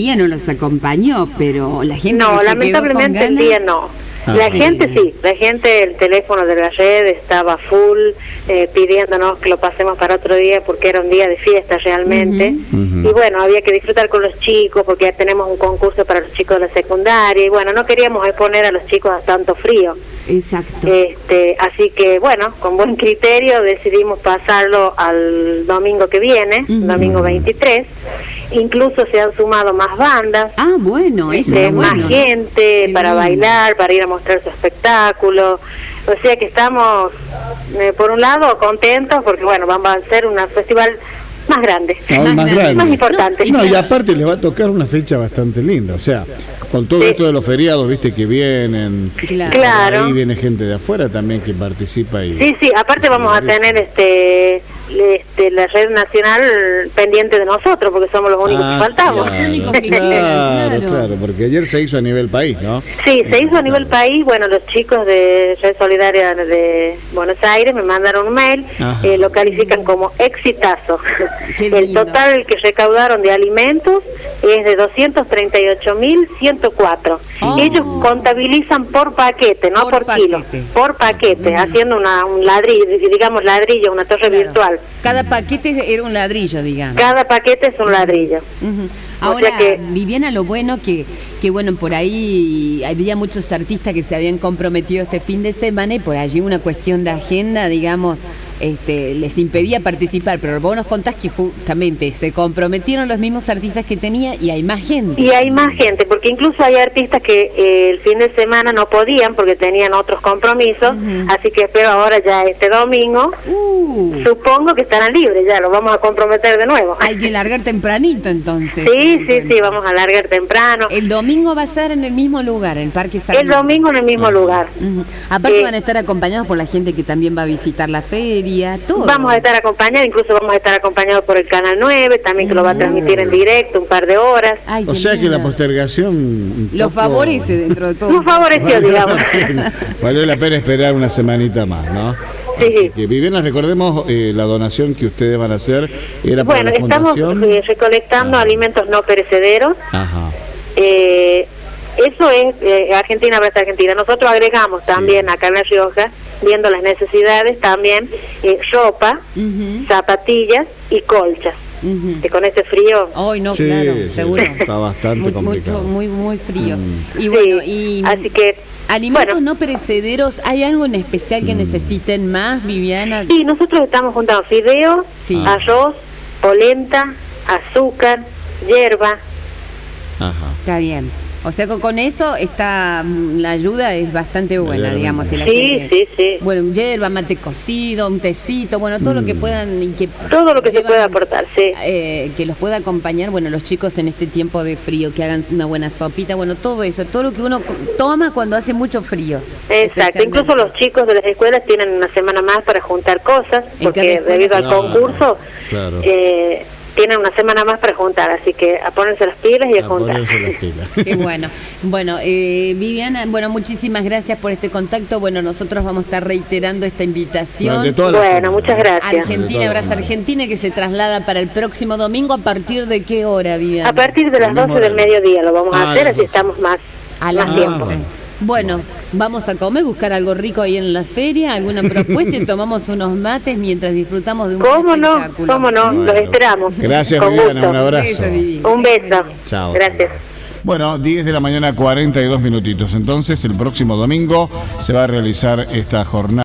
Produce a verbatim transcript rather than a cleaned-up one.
día no los acompañó, pero la gente No, que se lamentablemente quedó con el ganas, día no. Ah, La bien. gente sí, la gente, el teléfono de la red estaba full, eh, pidiéndonos que lo pasemos para otro día porque era un día de fiesta realmente. Ujú. Ujú. Y bueno, había que disfrutar con los chicos porque ya tenemos un concurso para los chicos de la secundaria y bueno, no queríamos exponer a los chicos a tanto frío. Exacto. Este, así que bueno, con buen criterio decidimos pasarlo al domingo que viene, Ujú. domingo veintitrés. Incluso se han sumado más bandas. Ah, bueno, eso Este, es bueno. más gente Qué para lindo. bailar, para ir a mostrar su espectáculo. O sea que estamos, eh, por un lado, contentos porque, bueno, vamos a hacer un festival más grande, Aún más grande. más importante. No, y aparte les va a tocar una fecha bastante linda, o sea, con todo Sí. esto de los feriados, viste, que vienen, Claro. Claro. ahí viene gente de afuera también que participa y... Sí, sí, aparte vamos a tener este, este la red nacional pendiente de nosotros porque somos los únicos Ah, que faltamos. Los únicos que claro, quedan, claro. claro, porque ayer se hizo a nivel país, ¿no? Sí, se hizo a nivel país. Bueno, los chicos de Red Solidaria de Buenos Aires me mandaron un mail, Ajá. eh, lo califican como exitazo. Qué El lindo. total que recaudaron de alimentos es de doscientos treinta y ocho mil ciento cuatro. Oh. Ellos contabilizan por paquete, no Por por, kilo, paquete. por paquete, Ujú. haciendo una, un ladrillo, digamos ladrillo, una torre Claro. virtual. Cada paquete era un ladrillo, digamos. Cada paquete es un ladrillo. Ujú. O Ahora, sea que- Viviana, lo bueno que, que bueno, por ahí había muchos artistas que se habían comprometido este fin de semana y por allí una cuestión de agenda, digamos, este, les impedía participar, pero vos nos contás que justamente se comprometieron los mismos artistas que tenía y hay más gente. Y hay más gente, porque incluso hay artistas que eh, el fin de semana no podían porque tenían otros compromisos, Ujú. así que espero ahora ya este domingo, Uh, supongo que estarán libres, ya los vamos a comprometer de nuevo. hay que largar tempranito entonces. Sí, sí, sí, vamos a largar temprano. El domingo va a ser en el mismo lugar, en Parque El Sarmiento. domingo en el mismo lugar. Ujú. Aparte Eh, van a estar acompañados por la gente que también va a visitar la feria, todo. Vamos a estar acompañados, incluso vamos a estar acompañados por el Canal nueve, también que lo va a transmitir en Mm. directo un par de horas. Ay, O qué sea que la lindo. postergación... un Lo poco- favorece dentro de todo. Nos favoreció, digamos. Valió la pena esperar una semanita más, ¿no? Sí. Así que, Viviana, recordemos eh, la donación que ustedes van a hacer. Era para Bueno, la estamos fundación. eh, recolectando Ah. alimentos no perecederos. Ajá. Eh, eso es eh, Argentina Abraza Argentina. Nosotros agregamos Sí. también acá en La Rioja, viendo las necesidades, también eh, ropa, Ujú, zapatillas y colchas. ujú. Que con este frío... Ay, no, Sí, claro, sí, seguro. está bastante muy, complicado. Mucho, muy, muy frío. Mm. Y bueno, sí, y así que... alimentos bueno. no perecederos, ¿hay algo en especial que Mm. necesiten más, Viviana? Sí, nosotros estamos juntando fideos, Sí. arroz, polenta, azúcar, hierba. Ajá. Está bien. O sea, con, con eso está mm, la ayuda es bastante buena, Medianamente. digamos. Si la Sí, gente, sí, sí. Bueno, hierba, mate cocido, un tecito, bueno, todo lo que Mm. puedan y que Todo lo que se llevan, pueda aportar, sí. eh, que los pueda acompañar, bueno, los chicos en este tiempo de frío, que hagan una buena sopita, bueno, todo eso, todo lo que uno co- toma cuando hace mucho frío. Exacto, especialmente. incluso los chicos de las escuelas tienen una semana más para juntar cosas, ¿En porque cada escuela debido al Claro, concurso claro. eh, tienen una semana más para juntar, así que a ponerse las pilas y a, A juntar. ponerse las pilas. Qué bueno. Bueno, eh, Viviana, bueno, muchísimas gracias por este contacto. Bueno, nosotros vamos a estar reiterando esta invitación. Durante toda la Bueno, semana, muchas ¿no? gracias. Durante Argentina, toda la Abraza semana. Argentina, que se traslada para el próximo domingo. ¿A partir de qué hora, Viviana? A partir de las El mismo doce del horario. mediodía lo vamos Ah, a hacer, las así doce. estamos más, A las más Ah, tiempo. doce. bueno. Bueno, vamos a comer, buscar algo rico ahí en la feria, alguna propuesta y tomamos unos mates mientras disfrutamos de un buen ¿Cómo no? espectáculo. ¿Cómo no? Bueno. Los esperamos. Gracias, Con Viviana, gusto. un abrazo. Besos, Vivi. Un beso. Chao. Gracias. Bueno, diez de la mañana, cuarenta y dos minutitos. Entonces, el próximo domingo se va a realizar esta jornada.